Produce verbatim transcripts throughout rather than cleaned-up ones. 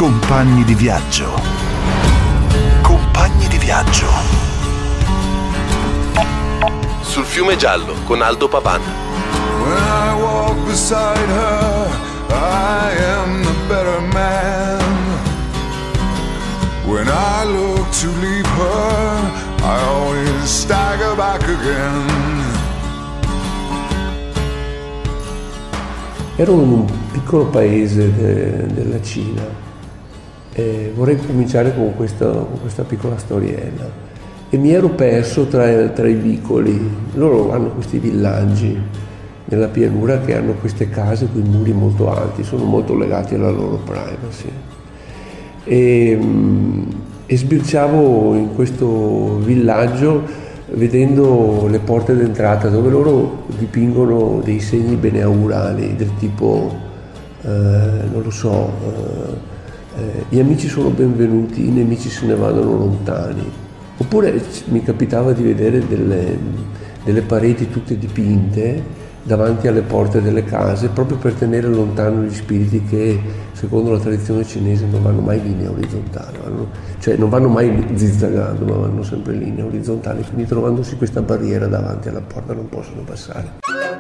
Compagni di viaggio. Compagni di viaggio. Sul fiume giallo con Aldo Pavan. When I walk beside her, I am the better man. When I look to leave her, I always stagger back again. Ero in un piccolo paese de, della Cina e vorrei cominciare con questa, con questa piccola storiella. E mi ero perso tra, tra i vicoli. Loro hanno questi villaggi nella pianura che hanno queste case con i muri molto alti, sono molto legati alla loro privacy. E, e sbirciavo in questo villaggio vedendo le porte d'entrata dove loro dipingono dei segni beneaurali del tipo, eh, non lo so, eh, eh, gli amici sono benvenuti, i nemici se ne vadano lontani. Oppure mi capitava di vedere delle, delle pareti tutte dipinte davanti alle porte delle case proprio per tenere lontano gli spiriti che secondo la tradizione cinese non vanno mai in linea orizzontale, vanno, cioè non vanno mai zizzagando ma vanno sempre in linea orizzontale, quindi trovandosi questa barriera davanti alla porta non possono passare.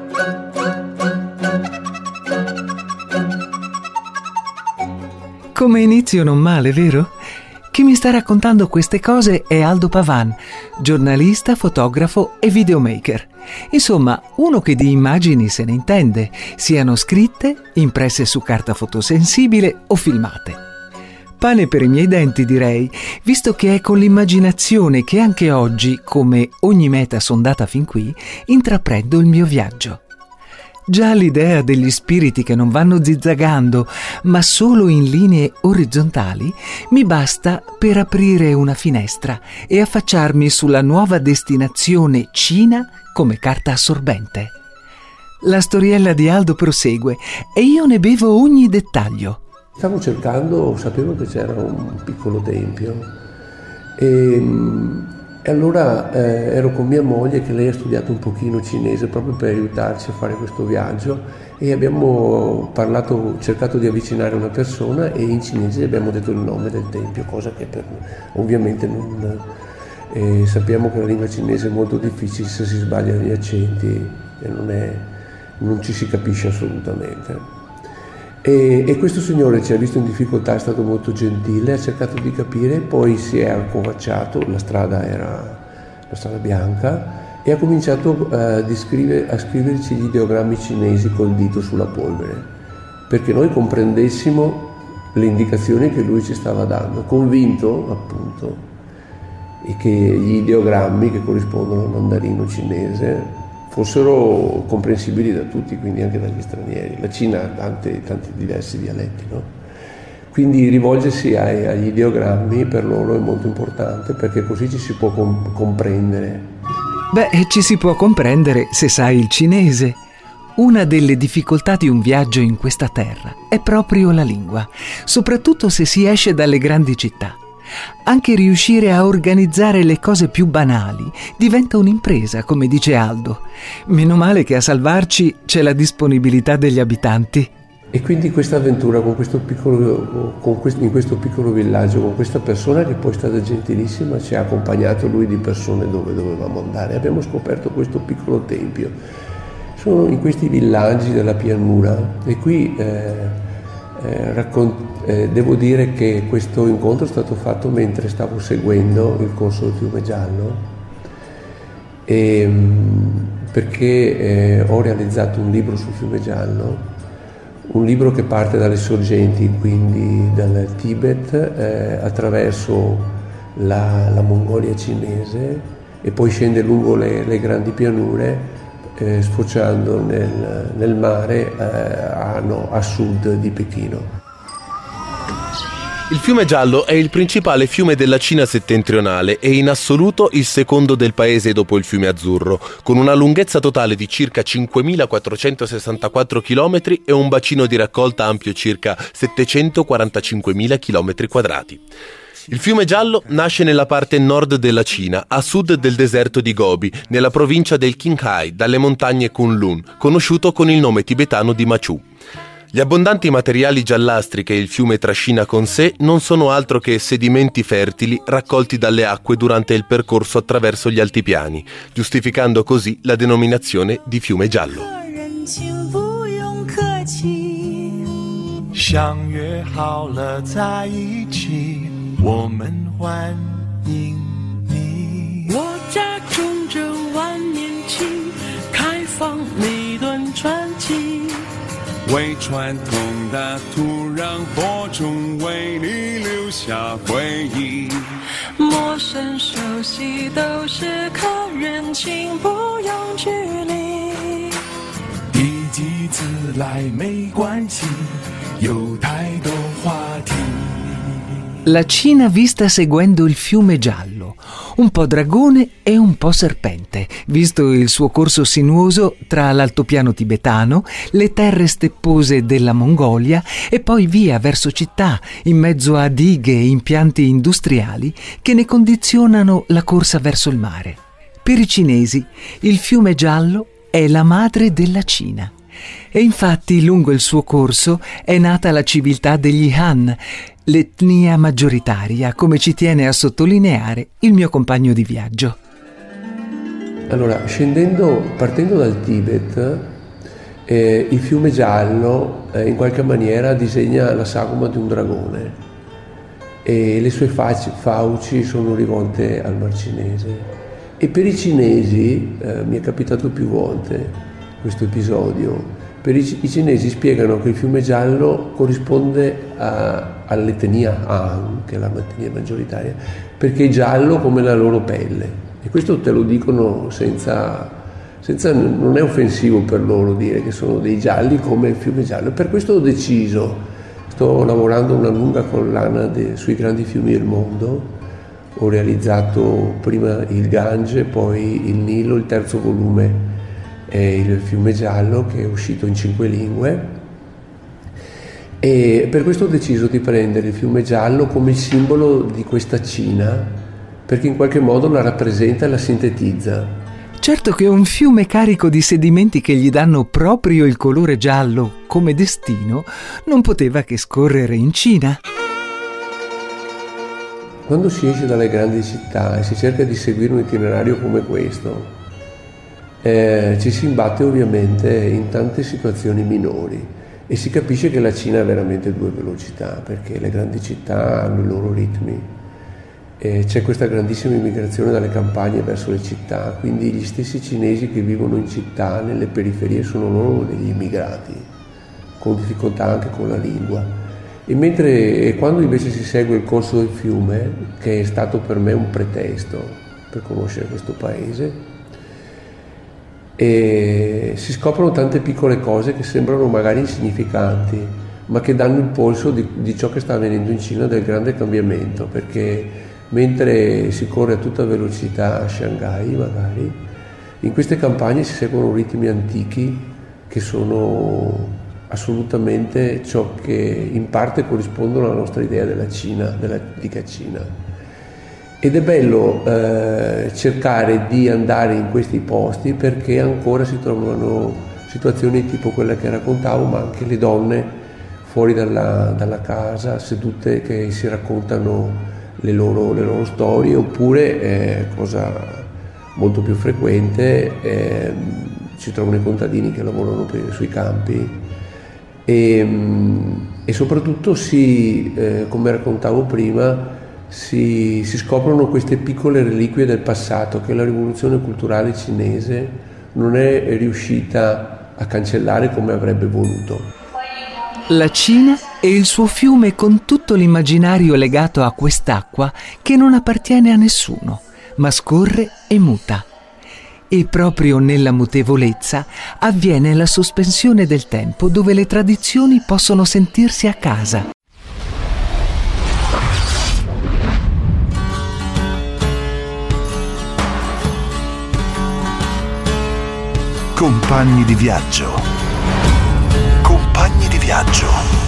Come inizio non male, vero? Chi mi sta raccontando queste cose è Aldo Pavan, giornalista, fotografo e videomaker. Insomma, uno che di immagini se ne intende, siano scritte, impresse su carta fotosensibile o filmate. Pane per i miei denti, direi, visto che è con l'immaginazione che anche oggi, come ogni meta sondata fin qui, intraprendo il mio viaggio. Già l'idea degli spiriti che non vanno zizzagando, ma solo in linee orizzontali, mi basta per aprire una finestra e affacciarmi sulla nuova destinazione Cina come carta assorbente. La storiella di Aldo prosegue e io ne bevo ogni dettaglio. Stavo cercando, sapevo che c'era un piccolo tempio e, e allora eh, ero con mia moglie che lei ha studiato un pochino cinese proprio per aiutarci a fare questo viaggio e abbiamo parlato, cercato di avvicinare una persona e in cinese abbiamo detto il nome del tempio, cosa che per, ovviamente non... Eh, sappiamo che la lingua cinese è molto difficile se si sbagliano gli accenti e non, è, non ci si capisce assolutamente. E, e questo signore ci ha visto in difficoltà, è stato molto gentile, ha cercato di capire, poi si è accovacciato, la strada era la strada bianca, e ha cominciato eh, di scrivere, a scriverci gli ideogrammi cinesi col dito sulla polvere, perché noi comprendessimo le indicazioni che lui ci stava dando, convinto appunto e che gli ideogrammi che corrispondono al mandarino cinese fossero comprensibili da tutti, quindi anche dagli stranieri. La Cina ha tanti, tanti diversi dialetti, no? Quindi rivolgersi ai, agli ideogrammi per loro è molto importante perché così ci si può com- comprendere. Beh, ci si può comprendere se sai il cinese. Una delle difficoltà di un viaggio in questa terra è proprio la lingua, soprattutto se si esce dalle grandi città. Anche riuscire a organizzare le cose più banali diventa un'impresa, come dice Aldo. Meno male che a salvarci c'è la disponibilità degli abitanti. E quindi questa avventura con questo piccolo, con questo, in questo piccolo villaggio, con questa persona che poi è stata gentilissima, ci ha accompagnato lui di persone dove dovevamo andare. Abbiamo scoperto questo piccolo tempio. Sono in questi villaggi della pianura e qui eh, eh, raccont- eh, devo dire che questo incontro è stato fatto mentre stavo seguendo il corso del Fiume Giallo e, perché eh, ho realizzato un libro sul Fiume Giallo, un libro che parte dalle sorgenti, quindi dal Tibet eh, attraverso la, la Mongolia cinese e poi scende lungo le, le grandi pianure eh, sfociando nel, nel mare eh, a, no, a sud di Pechino. Il Fiume Giallo è il principale fiume della Cina settentrionale e in assoluto il secondo del paese dopo il Fiume Azzurro, con una lunghezza totale di circa cinquemilaquattrocentosessantaquattro chilometri e un bacino di raccolta ampio circa settecentoquarantacinquemila chilometri quadrati. Il Fiume Giallo nasce nella parte nord della Cina, a sud del deserto di Gobi, nella provincia del Qinghai, dalle montagne Kunlun, conosciuto con il nome tibetano di Machu. Gli abbondanti materiali giallastri che il fiume trascina con sé non sono altro che sedimenti fertili raccolti dalle acque durante il percorso attraverso gli altipiani, giustificando così la denominazione di fiume giallo. 相约好了在一起，我们欢迎你。 我家种着万年青，开放每段传奇。 为传统的土壤播种，为你留下回忆。 陌生熟悉都是客人，请不用距离。 第几次来没关系。 有太多话题。 La Cina vista seguendo il fiume giallo, un po' dragone e un po' serpente, visto il suo corso sinuoso tra l'altopiano tibetano, le terre steppose della Mongolia e poi via verso città, in mezzo a dighe e impianti industriali che ne condizionano la corsa verso il mare. Per i cinesi, il fiume giallo è la madre della Cina. E infatti lungo il suo corso è nata la civiltà degli Han, l'etnia maggioritaria, come ci tiene a sottolineare il mio compagno di viaggio. Allora, scendendo, partendo dal Tibet, eh, il fiume giallo eh, in qualche maniera disegna la sagoma di un dragone e le sue faci, fauci sono rivolte al Mar Cinese. E per i cinesi, eh, mi è capitato più volte questo episodio, per i, i cinesi spiegano che il fiume giallo corrisponde a, all'etnia Han, che è la etnia maggioritaria, perché è giallo come la loro pelle. E questo te lo dicono senza, senza non è offensivo per loro dire che sono dei gialli come il fiume giallo. Per questo ho deciso, sto lavorando una lunga collana de, sui grandi fiumi del mondo, ho realizzato prima il Gange, poi il Nilo, il terzo volume è il fiume giallo, che è uscito in cinque lingue, e per questo ho deciso di prendere il fiume giallo come il simbolo di questa Cina, perché in qualche modo la rappresenta e la sintetizza. Certo che un fiume carico di sedimenti che gli danno proprio il colore giallo come destino non poteva che scorrere in Cina. Quando si esce dalle grandi città e si cerca di seguire un itinerario come questo, Eh, ci si imbatte ovviamente in tante situazioni minori e si capisce che la Cina ha veramente due velocità, perché le grandi città hanno i loro ritmi e c'è questa grandissima immigrazione dalle campagne verso le città, quindi gli stessi cinesi che vivono in città, nelle periferie, sono loro degli immigrati, con difficoltà anche con la lingua. E mentre e quando invece si segue il corso del fiume, che è stato per me un pretesto per conoscere questo paese, e si scoprono tante piccole cose che sembrano magari insignificanti, ma che danno il polso di, di ciò che sta avvenendo in Cina, del grande cambiamento, perché mentre si corre a tutta velocità a Shanghai magari, in queste campagne si seguono ritmi antichi che sono assolutamente ciò che in parte corrispondono alla nostra idea della Cina, dell'antica Cina. Ed è bello eh, cercare di andare in questi posti perché ancora si trovano situazioni tipo quella che raccontavo, ma anche le donne fuori dalla, dalla casa, sedute, che si raccontano le loro, le loro storie, oppure, eh, cosa molto più frequente, eh, si trovano i contadini che lavorano per, sui campi e, e soprattutto si, eh, come raccontavo prima, Si, si scoprono queste piccole reliquie del passato che la rivoluzione culturale cinese non è riuscita a cancellare come avrebbe voluto. La Cina e il suo fiume con tutto l'immaginario legato a quest'acqua che non appartiene a nessuno, ma scorre e muta. E proprio nella mutevolezza avviene la sospensione del tempo, dove le tradizioni possono sentirsi a casa. Compagni di viaggio. Compagni di viaggio.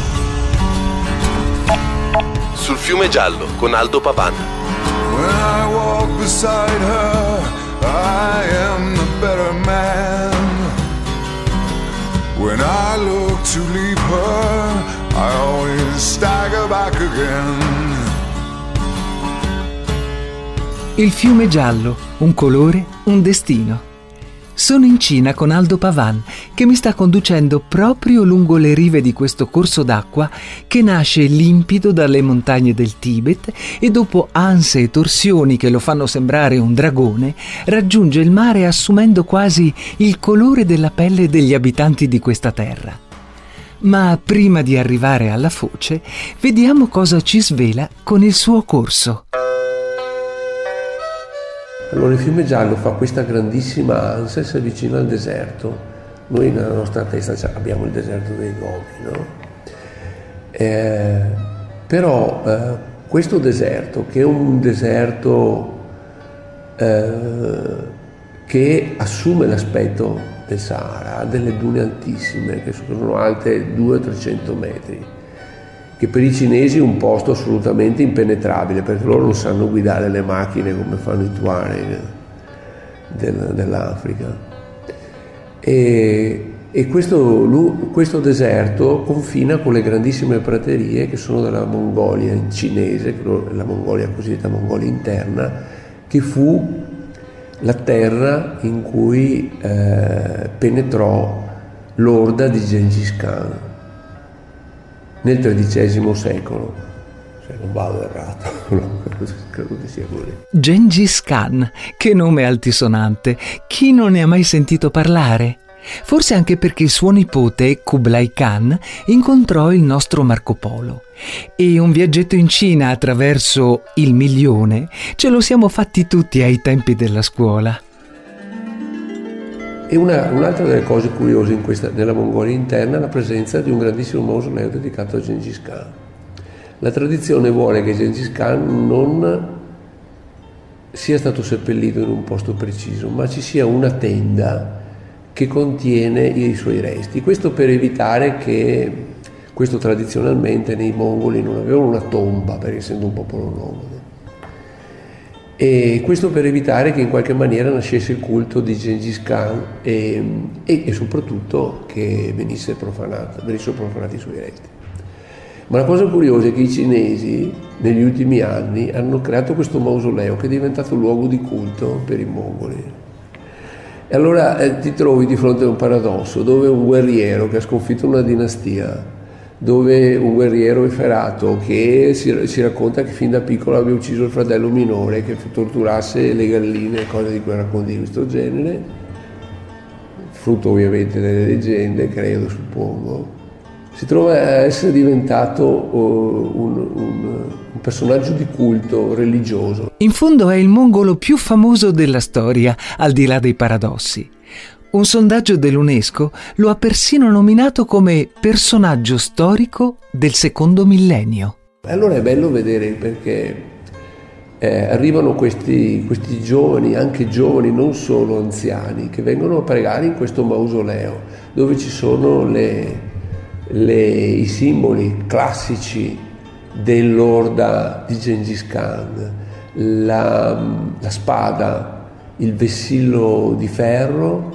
Sul fiume giallo con Aldo Pavan. When I walk beside her, I am the better man. When I look to leave her Il fiume giallo, un colore, un destino. Sono in Cina con Aldo Pavan, che mi sta conducendo proprio lungo le rive di questo corso d'acqua che nasce limpido dalle montagne del Tibet e dopo anse e torsioni che lo fanno sembrare un dragone, raggiunge il mare assumendo quasi il colore della pelle degli abitanti di questa terra. Ma prima di arrivare alla foce, vediamo cosa ci svela con il suo corso. Allora il fiume giallo fa questa grandissima ansa e si avvicina al deserto. Noi nella nostra testa abbiamo il deserto dei Gobi, no? Eh, però eh, questo deserto, che è un deserto eh, che assume l'aspetto del Sahara, ha delle dune altissime che sono alte duecento trecento metri, che per i cinesi è un posto assolutamente impenetrabile, perché loro non sanno guidare le macchine come fanno i Tuareg del, dell'Africa. E, e questo, questo deserto confina con le grandissime praterie che sono della Mongolia cinese, la Mongolia cosiddetta Mongolia interna, che fu la terra in cui eh, penetrò l'orda di Gengis Khan nel tredicesimo secolo, se non vado errato, credo che sia così. Gengis Khan, che nome altisonante, chi non ne ha mai sentito parlare? Forse anche perché suo nipote, Kublai Khan, incontrò il nostro Marco Polo. E un viaggetto in Cina attraverso il milione ce lo siamo fatti tutti ai tempi della scuola. E una, un'altra delle cose curiose in questa, nella Mongolia interna è la presenza di un grandissimo mausoleo dedicato a Gengis Khan. La tradizione vuole che Gengis Khan non sia stato seppellito in un posto preciso, ma ci sia una tenda che contiene i suoi resti. Questo per evitare che, questo tradizionalmente nei mongoli non avevano una tomba, perché essendo un popolo nomade. E questo per evitare che in qualche maniera nascesse il culto di Gengis Khan e, e, e soprattutto che venisse profanato, venissero profanati i suoi resti. Ma la cosa curiosa è che i cinesi negli ultimi anni hanno creato questo mausoleo che è diventato luogo di culto per i mongoli. E allora eh, ti trovi di fronte a un paradosso dove un guerriero che ha sconfitto una dinastia, dove un guerriero efferato che si, si racconta che fin da piccolo aveva ucciso il fratello minore, che torturasse le galline e cose di quei racconti di questo genere, frutto ovviamente delle leggende, credo, suppongo, si trova a essere diventato uh, un, un, un personaggio di culto religioso. In fondo è il mongolo più famoso della storia, al di là dei paradossi. Un sondaggio dell'UNESCO lo ha persino nominato come personaggio storico del secondo millennio. Allora è bello vedere perché eh, arrivano questi, questi giovani, anche giovani, non solo anziani, che vengono a pregare in questo mausoleo, dove ci sono le, le, i simboli classici dell'orda di Gengis Khan, la, la spada, il vessillo di ferro,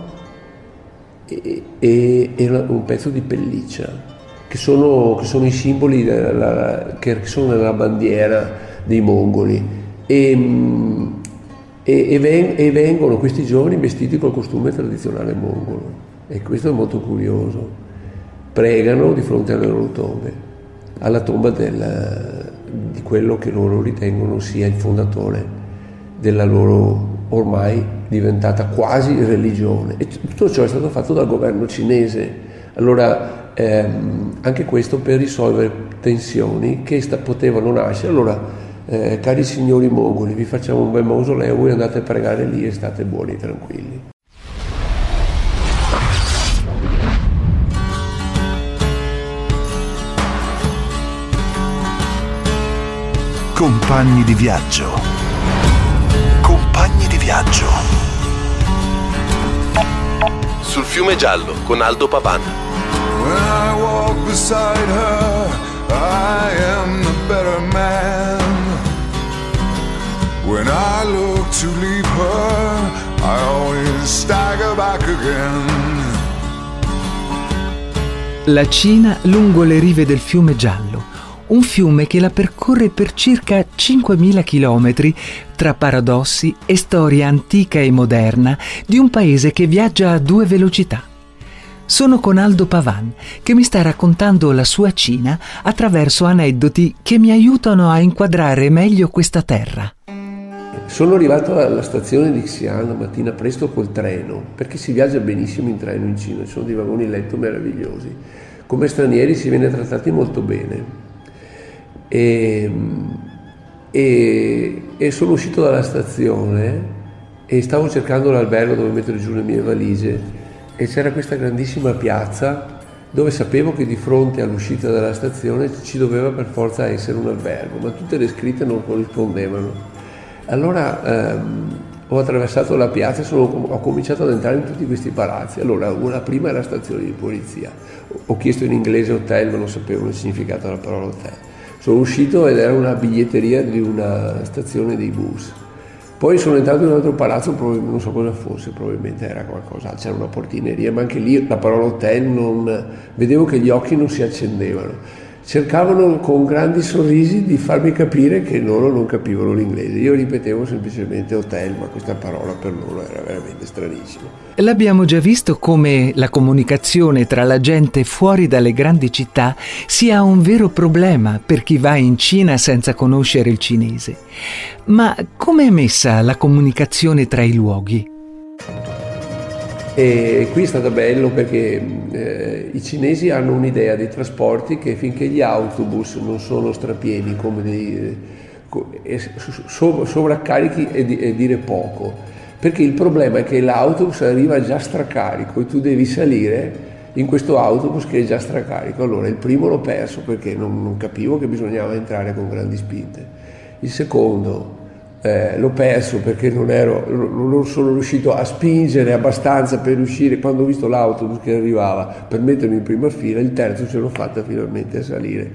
E, e, e un pezzo di pelliccia che sono, che sono i simboli della, che sono nella bandiera dei mongoli e, e, e, ven, e vengono questi giovani vestiti col costume tradizionale mongolo e questo è molto curioso. Pregano di fronte alle loro tombe, alla tomba del, di quello che loro ritengono sia il fondatore della loro ormai diventata quasi religione, e tutto ciò è stato fatto dal governo cinese. Allora ehm, anche questo per risolvere tensioni che sta, potevano nascere. Allora eh, cari signori mongoli, vi facciamo un bel mausoleo, voi andate a pregare lì e state buoni e tranquilli. Compagni di viaggio. Compagni di viaggio. Sul fiume giallo con Aldo Pavan. When I walk beside her, I am the better man. When I look to leave her, I always stagger back again. La Cina lungo le rive del fiume giallo, un fiume che la percorre per circa cinquemila chilometri tra paradossi e storia antica e moderna di un paese che viaggia a due velocità. Sono con Aldo Pavan, che mi sta raccontando la sua Cina attraverso aneddoti che mi aiutano a inquadrare meglio questa terra. Sono arrivato alla stazione di Xi'an la mattina presto col treno, perché si viaggia benissimo in treno in Cina, ci sono dei vagoni letto meravigliosi. Come stranieri si viene trattati molto bene. E, e, e sono uscito dalla stazione e stavo cercando l'albergo dove mettere giù le mie valigie. E c'era questa grandissima piazza dove sapevo che di fronte all'uscita dalla stazione ci doveva per forza essere un albergo, ma tutte le scritte non corrispondevano. Allora ehm, ho attraversato la piazza e sono, ho cominciato ad entrare in tutti questi palazzi. Allora, la prima è la stazione di polizia. Ho chiesto in inglese hotel, ma non sapevo il significato della parola hotel. Sono uscito ed era una biglietteria di una stazione dei bus. Poi sono entrato in un altro palazzo, non so cosa fosse, probabilmente era qualcosa, c'era una portineria, ma anche lì la parola hotel non... vedevo che gli occhi non si accendevano. Cercavano con grandi sorrisi di farmi capire che loro non capivano l'inglese. Io ripetevo semplicemente hotel, ma questa parola per loro era veramente stranissima. L'abbiamo già visto come la comunicazione tra la gente fuori dalle grandi città sia un vero problema per chi va in Cina senza conoscere il cinese. Ma come è messa la comunicazione tra i luoghi? E qui è stato bello perché eh, i cinesi hanno un'idea dei trasporti che finché gli autobus non sono strapieni come dei eh, so, sovraccarichi è, di, è dire poco, perché il problema è che l'autobus arriva già stracarico e tu devi salire in questo autobus che è già stracarico. Allora il primo l'ho perso perché non, non capivo che bisognava entrare con grandi spinte. Il secondo Eh, l'ho perso perché non, ero, non sono riuscito a spingere abbastanza per uscire quando ho visto l'autobus che arrivava per mettermi in prima fila. Il terzo ce l'ho fatta finalmente a salire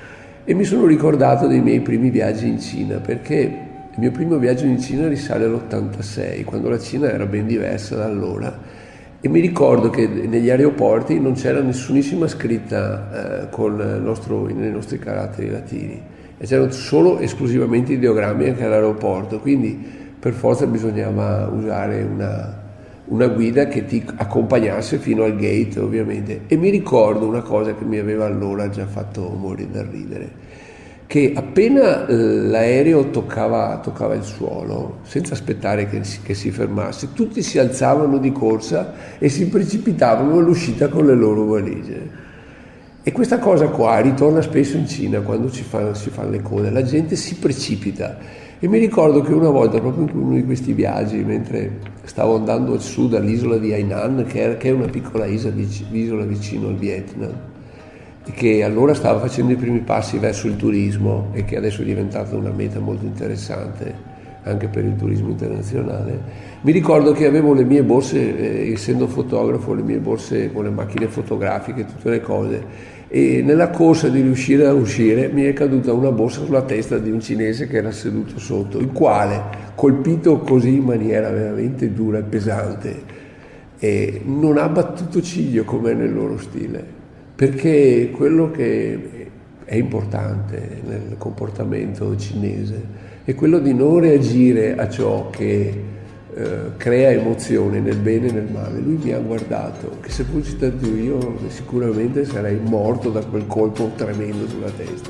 e mi sono ricordato dei miei primi viaggi in Cina, perché il mio primo viaggio in Cina risale all'ottantasei, quando la Cina era ben diversa da allora, e mi ricordo che negli aeroporti non c'era nessunissima scritta eh, con il nostro, nei nostri caratteri latini, e c'erano solo esclusivamente ideogrammi anche all'aeroporto, quindi per forza bisognava usare una, una guida che ti accompagnasse fino al gate, ovviamente. E mi ricordo una cosa che mi aveva allora già fatto morire da ridere, che appena l'aereo toccava, toccava il suolo, senza aspettare che si, che si fermasse, tutti si alzavano di corsa e si precipitavano all'uscita con le loro valigie. E questa cosa qua ritorna spesso in Cina quando ci fanno, si fanno le code, la gente si precipita. E mi ricordo che una volta, proprio in uno di questi viaggi, mentre stavo andando su dall'isola di Hainan, che è una piccola isola, isola vicino al Vietnam, e che allora stava facendo i primi passi verso il turismo e che adesso è diventata una meta molto interessante anche per il turismo internazionale, mi ricordo che avevo le mie borse, eh, essendo fotografo, le mie borse con le macchine fotografiche, tutte le cose, e nella corsa di riuscire a uscire mi è caduta una borsa sulla testa di un cinese che era seduto sotto, il quale, colpito così in maniera veramente dura e pesante, e non ha battuto ciglio come nel loro stile, perché quello che è importante nel comportamento cinese è quello di non reagire a ciò che eh, crea emozione nel bene e nel male. Lui mi ha guardato, che se fossi stato io sicuramente sarei morto da quel colpo tremendo sulla testa.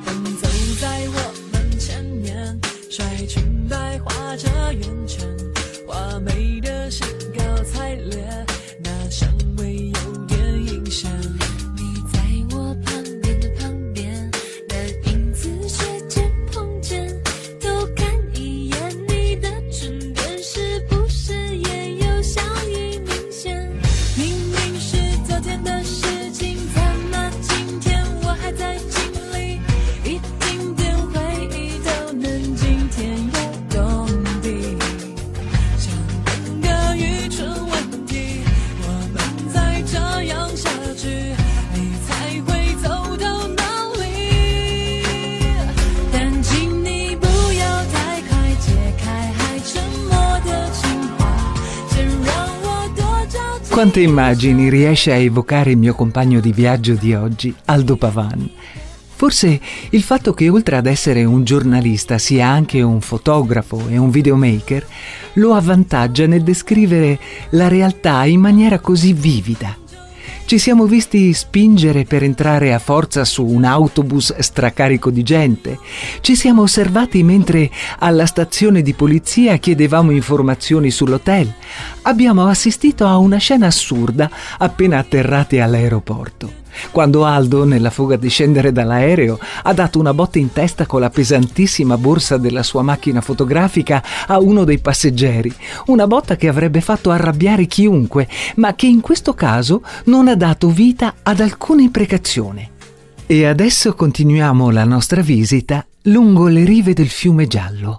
Quante immagini riesce a evocare il mio compagno di viaggio di oggi, Aldo Pavan. Forse il fatto che oltre ad essere un giornalista sia anche un fotografo e un videomaker lo avvantaggia nel descrivere la realtà in maniera così vivida. Ci siamo visti spingere per entrare a forza su un autobus stracarico di gente. Ci siamo osservati mentre alla stazione di polizia chiedevamo informazioni sull'hotel. Abbiamo assistito a una scena assurda appena atterrati all'aeroporto, quando Aldo, nella foga di scendere dall'aereo, ha dato una botta in testa con la pesantissima borsa della sua macchina fotografica a uno dei passeggeri, una botta che avrebbe fatto arrabbiare chiunque, ma che in questo caso non ha dato vita ad alcuna imprecazione. E adesso continuiamo la nostra visita lungo le rive del fiume Giallo.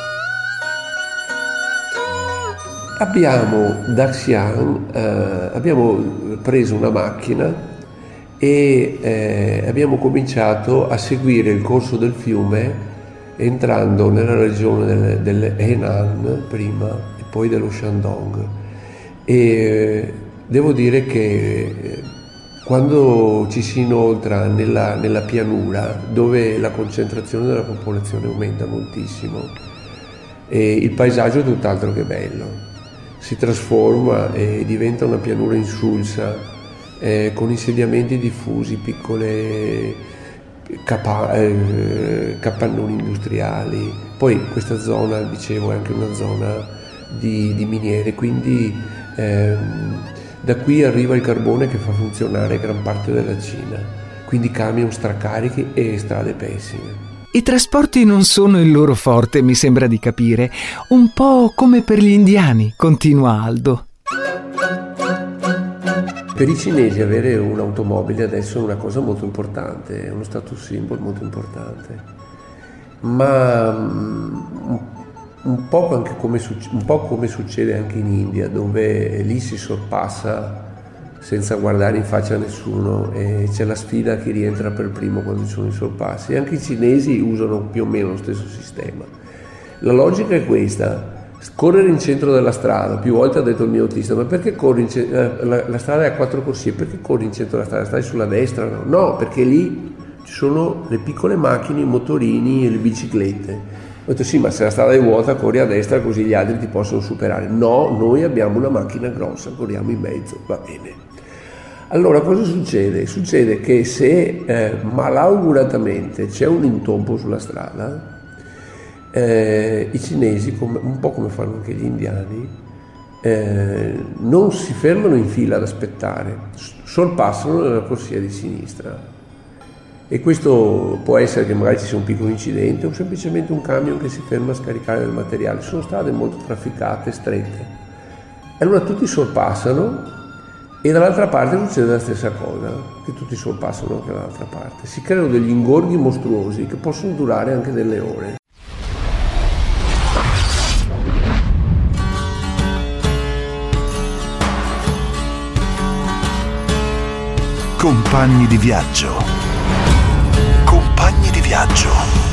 Abbiamo da Xi'an, eh, abbiamo preso una macchina e eh, abbiamo cominciato a seguire il corso del fiume entrando nella regione del, del Henan prima e poi dello Shandong. E eh, devo dire che quando ci si inoltra nella, nella pianura, dove la concentrazione della popolazione aumenta moltissimo, e il paesaggio è tutt'altro che bello. Si trasforma e diventa una pianura insulsa, eh, con insediamenti diffusi, piccole capa- eh, capannoni industriali. Poi questa zona, dicevo, è anche una zona di, di miniere, quindi ehm, da qui arriva il carbone che fa funzionare gran parte della Cina, quindi camion stracarichi e strade pessime. I trasporti non sono il loro forte, mi sembra di capire. Un po' come per gli indiani, continua Aldo. Per i cinesi avere un'automobile adesso è una cosa molto importante, è uno status symbol molto importante. Ma um, un, po' anche come, un po' come succede anche in India, dove lì si sorpassa senza guardare in faccia a nessuno e c'è la sfida a chi rientra per primo quando ci sono i sorpassi. Anche i cinesi usano più o meno lo stesso sistema. La logica è questa: correre in centro della strada. Più volte ha detto il mio autista: ma perché corri in centro? La, la strada è a quattro corsie, perché corri in centro della strada? Stai sulla destra? No, no, perché lì ci sono le piccole macchine, i motorini e le biciclette. Ho detto: sì, ma se la strada è vuota corri a destra così gli altri ti possono superare. No, noi abbiamo una macchina grossa, corriamo in mezzo, va bene. Allora cosa succede? Succede che se eh, malauguratamente c'è un intoppo sulla strada, eh, i cinesi, come, un po' come fanno anche gli indiani, eh, non si fermano in fila ad aspettare, sorpassano nella corsia di sinistra. E questo può essere che magari ci sia un piccolo incidente o semplicemente un camion che si ferma a scaricare del materiale. Sono strade molto trafficate, strette. E allora tutti sorpassano. E dall'altra parte succede la stessa cosa, che tutti sorpassano anche dall'altra parte. Si creano degli ingorghi mostruosi che possono durare anche delle ore. Compagni di viaggio. Compagni di viaggio.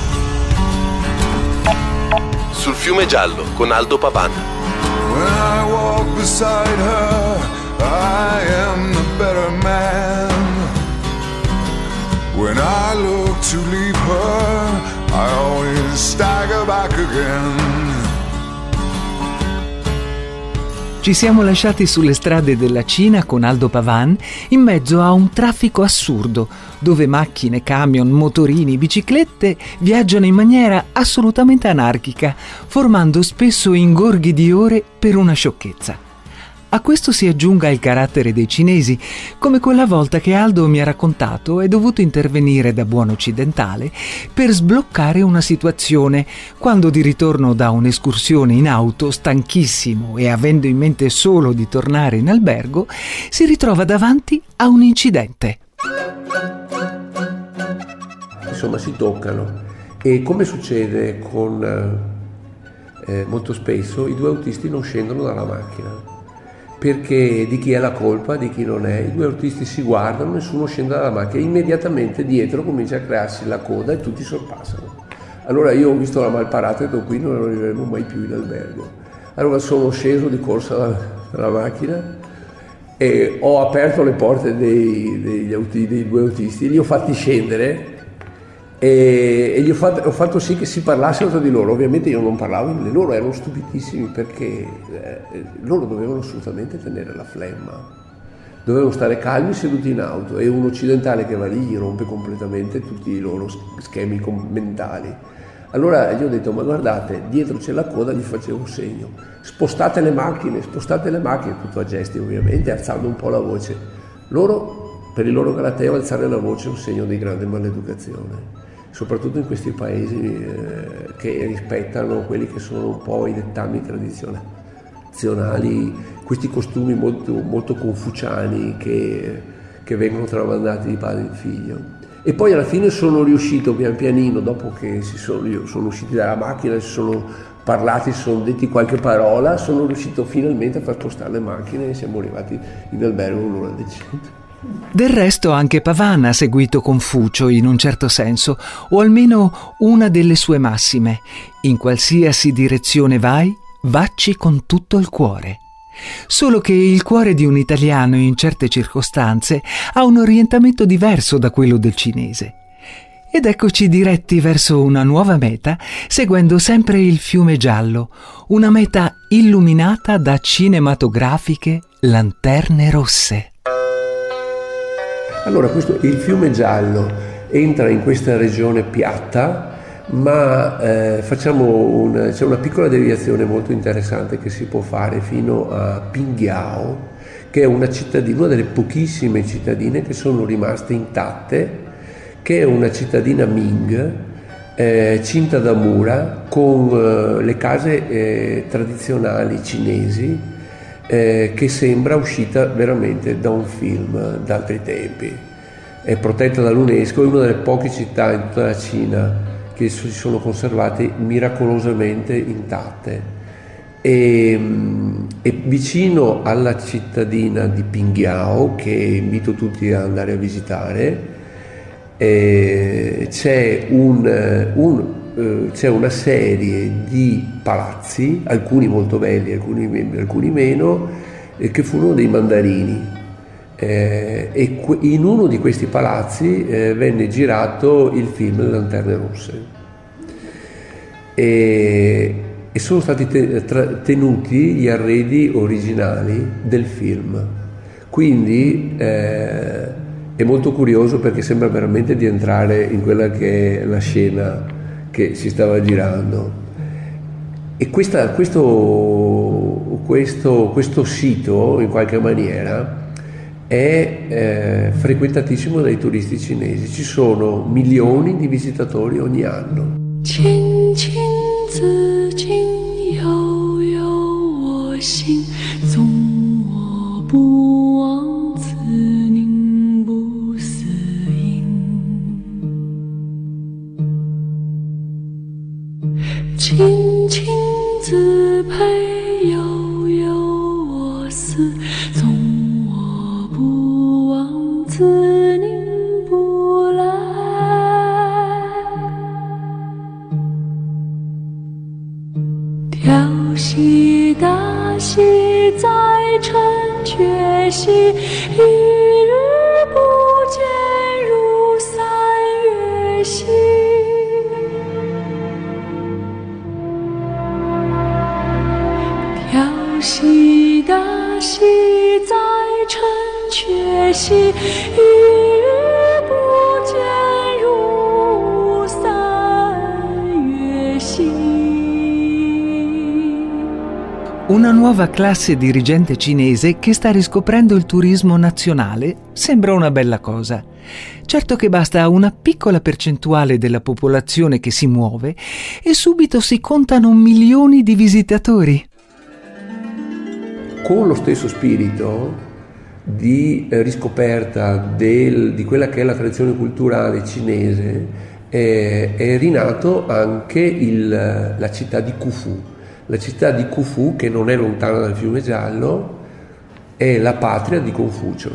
Sul fiume Giallo con Aldo Pavan. When I walk beside her, I am the better man. When I look to leave her, I always stagger back again. Ci siamo lasciati sulle strade della Cina con Aldo Pavan in mezzo a un traffico assurdo, dove macchine, camion, motorini, biciclette viaggiano in maniera assolutamente anarchica, formando spesso ingorghi di ore per una sciocchezza. A questo si aggiunga il carattere dei cinesi, come quella volta che Aldo mi ha raccontato è dovuto intervenire da buon occidentale per sbloccare una situazione quando di ritorno da un'escursione in auto, stanchissimo e avendo in mente solo di tornare in albergo, si ritrova davanti a un incidente. Insomma, si toccano e, come succede con eh, molto spesso, i due autisti non scendono dalla macchina. Perché di chi è la colpa, di chi non è. I due autisti si guardano, nessuno scende dalla macchina, immediatamente dietro comincia a crearsi la coda e tutti sorpassano. Allora io ho visto la malparata e ho detto: qui non arriveremo mai più in albergo. Allora sono sceso di corsa dalla, dalla macchina e ho aperto le porte dei, degli auti, dei due autisti, li ho fatti scendere e, e gli ho fatto, ho fatto sì che si parlassero tra di loro. Ovviamente io non parlavo inglese, loro erano stupidissimi perché eh, loro dovevano assolutamente tenere la flemma, dovevano stare calmi seduti in auto, e un occidentale che va lì gli rompe completamente tutti i loro schemi mentali. Allora gli ho detto: ma guardate, dietro c'è la coda, gli facevo un segno, spostate le macchine, spostate le macchine, tutto a gesti ovviamente, alzando un po' la voce. Loro, per il loro galateo, alzare la voce è un segno di grande maleducazione, soprattutto in questi paesi eh, che rispettano quelli che sono un po' i dettami tradizionali, questi costumi molto, molto confuciani che, che vengono tramandati di padre in figlio. E poi alla fine sono riuscito pian pianino, dopo che si sono, sono usciti dalla macchina, si sono parlati, si sono detti qualche parola, sono riuscito finalmente a far spostare le macchine e siamo arrivati in albergo un'ora decente. Del resto anche Pavan ha seguito Confucio in un certo senso, o almeno una delle sue massime: in qualsiasi direzione vai, vacci con tutto il cuore. Solo che il cuore di un italiano in certe circostanze ha un orientamento diverso da quello del cinese. Ed eccoci diretti verso una nuova meta, seguendo sempre il fiume giallo, una meta illuminata da cinematografiche lanterne rosse. Allora, questo, il fiume giallo entra in questa regione piatta, ma eh, facciamo un, c'è una piccola deviazione molto interessante che si può fare fino a Pinghiao, che è una cittadina, una delle pochissime cittadine che sono rimaste intatte, che è una cittadina Ming, eh, cinta da mura, con eh, le case eh, tradizionali cinesi, eh, che sembra uscita veramente da un film d'altri tempi. È protetta dall'UNESCO, è una delle poche città in tutta la Cina che si sono conservate miracolosamente intatte. E, e vicino alla cittadina di Pinghiao, che invito tutti ad andare a visitare, eh, c'è, un, un, eh, c'è una serie di palazzi, alcuni molto belli, alcuni, alcuni meno, eh, che furono dei mandarini. Eh, e in uno di questi palazzi eh, venne girato il film Le Lanterne Rosse, e, e sono stati te, tra, tenuti gli arredi originali del film, quindi eh, è molto curioso perché sembra veramente di entrare in quella che è la scena che si stava girando. E questa, questo, questo, questo sito in qualche maniera è eh, frequentatissimo dai turisti cinesi, ci sono milioni di visitatori ogni anno. Una nuova classe dirigente cinese che sta riscoprendo il turismo nazionale sembra una bella cosa. Certo che basta una piccola percentuale della popolazione che si muove e subito si contano milioni di visitatori. Con lo stesso spirito di riscoperta del, di quella che è la tradizione culturale cinese è, è rinato anche il, la città di Khufu. La città di Khufu, che non è lontana dal fiume Giallo, è la patria di Confucio.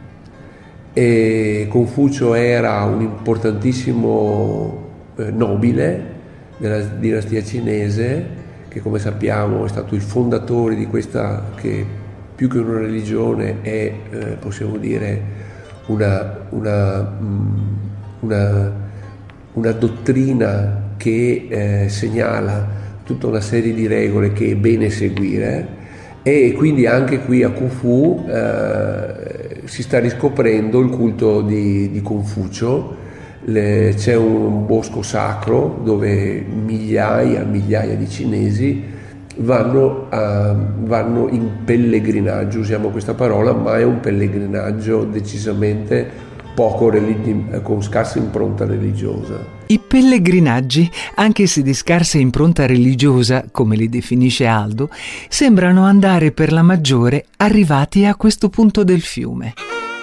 E Confucio era un importantissimo eh, nobile della dinastia cinese, che come sappiamo è stato il fondatore di questa, che più che una religione è, eh, possiamo dire, una, una, una una dottrina che eh, segnala tutta una serie di regole che è bene seguire, e quindi anche qui a Khufu eh, si sta riscoprendo il culto di, di Confucio. Le, c'è un bosco sacro dove migliaia e migliaia di cinesi vanno, a, vanno in pellegrinaggio, usiamo questa parola, ma è un pellegrinaggio decisamente poco religi- con scarsa impronta religiosa. I pellegrinaggi, anche se di scarsa impronta religiosa, come li definisce Aldo, sembrano andare per la maggiore arrivati a questo punto del fiume.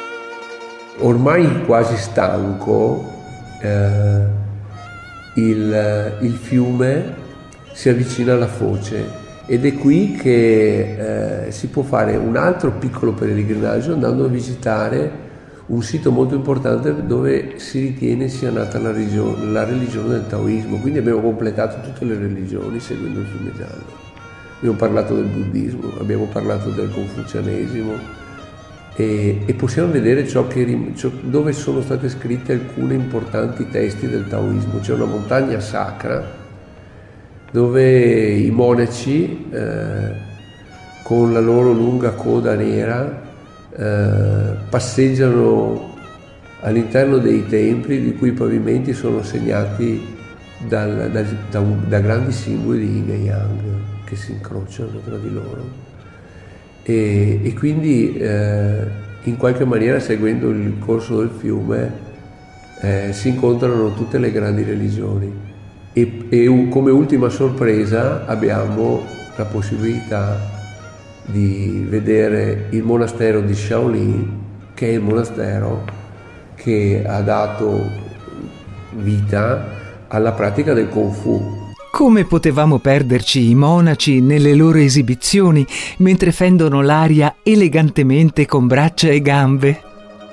Ormai quasi stanco, eh, il, il fiume si avvicina alla foce, ed è qui che eh, si può fare un altro piccolo pellegrinaggio andando a visitare un sito molto importante dove si ritiene sia nata la religione, la religione del taoismo. Quindi abbiamo completato tutte le religioni seguendo il fiume giallo. Abbiamo parlato del buddismo, abbiamo parlato del confucianesimo, e, e possiamo vedere ciò che, ciò, dove sono state scritte alcuni importanti testi del taoismo. C'è una montagna sacra dove i monaci eh, con la loro lunga coda nera Uh, passeggiano all'interno dei templi, di cui i pavimenti sono segnati dal, da, da, un, da grandi simboli di yin e yang che si incrociano tra di loro, e, e quindi uh, in qualche maniera, seguendo il corso del fiume, uh, si incontrano tutte le grandi religioni, e, e un, come ultima sorpresa abbiamo la possibilità di vedere il monastero di Shaolin, che è il monastero che ha dato vita alla pratica del Kung Fu. Come potevamo perderci i monaci nelle loro esibizioni mentre fendono l'aria elegantemente con braccia e gambe?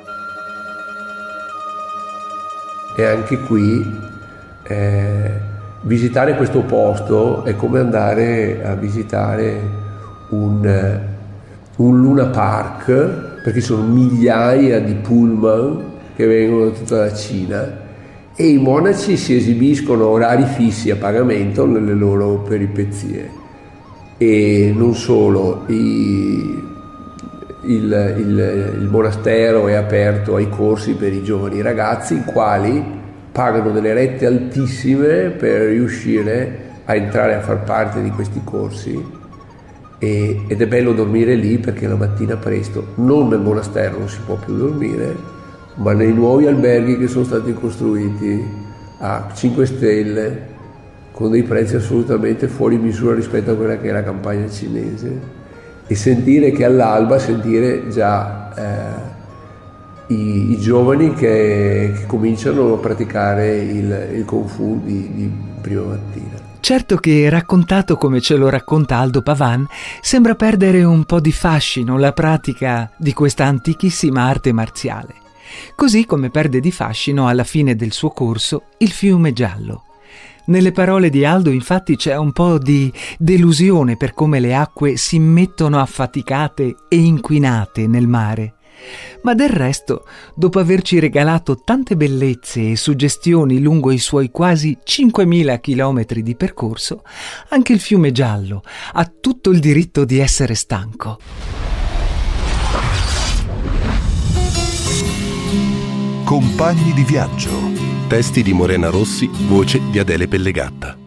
E anche qui eh, visitare questo posto è come andare a visitare Un, un Luna Park, perché sono migliaia di pullman che vengono da tutta la Cina, e i monaci si esibiscono a orari fissi a pagamento nelle loro peripezie. E non solo, i, il, il, il monastero è aperto ai corsi per i giovani ragazzi, i quali pagano delle rette altissime per riuscire a entrare a far parte di questi corsi. E, ed è bello dormire lì, perché la mattina presto, non nel monastero non si può più dormire, ma nei nuovi alberghi che sono stati costruiti a cinque stelle con dei prezzi assolutamente fuori misura rispetto a quella che è la campagna cinese, e sentire che all'alba, sentire già eh, i, i giovani che, che cominciano a praticare il, il Kung Fu di, di prima mattina. Certo che, raccontato come ce lo racconta Aldo Pavan, sembra perdere un po' di fascino la pratica di questa antichissima arte marziale, così come perde di fascino alla fine del suo corso il fiume giallo. Nelle parole di Aldo, infatti, c'è un po' di delusione per come le acque si mettono affaticate e inquinate nel mare. Ma del resto, dopo averci regalato tante bellezze e suggestioni lungo i suoi quasi cinquemila chilometri di percorso, anche il fiume giallo ha tutto il diritto di essere stanco. Compagni di viaggio. Testi di Morena Rossi, voce di Adele Pellegatta.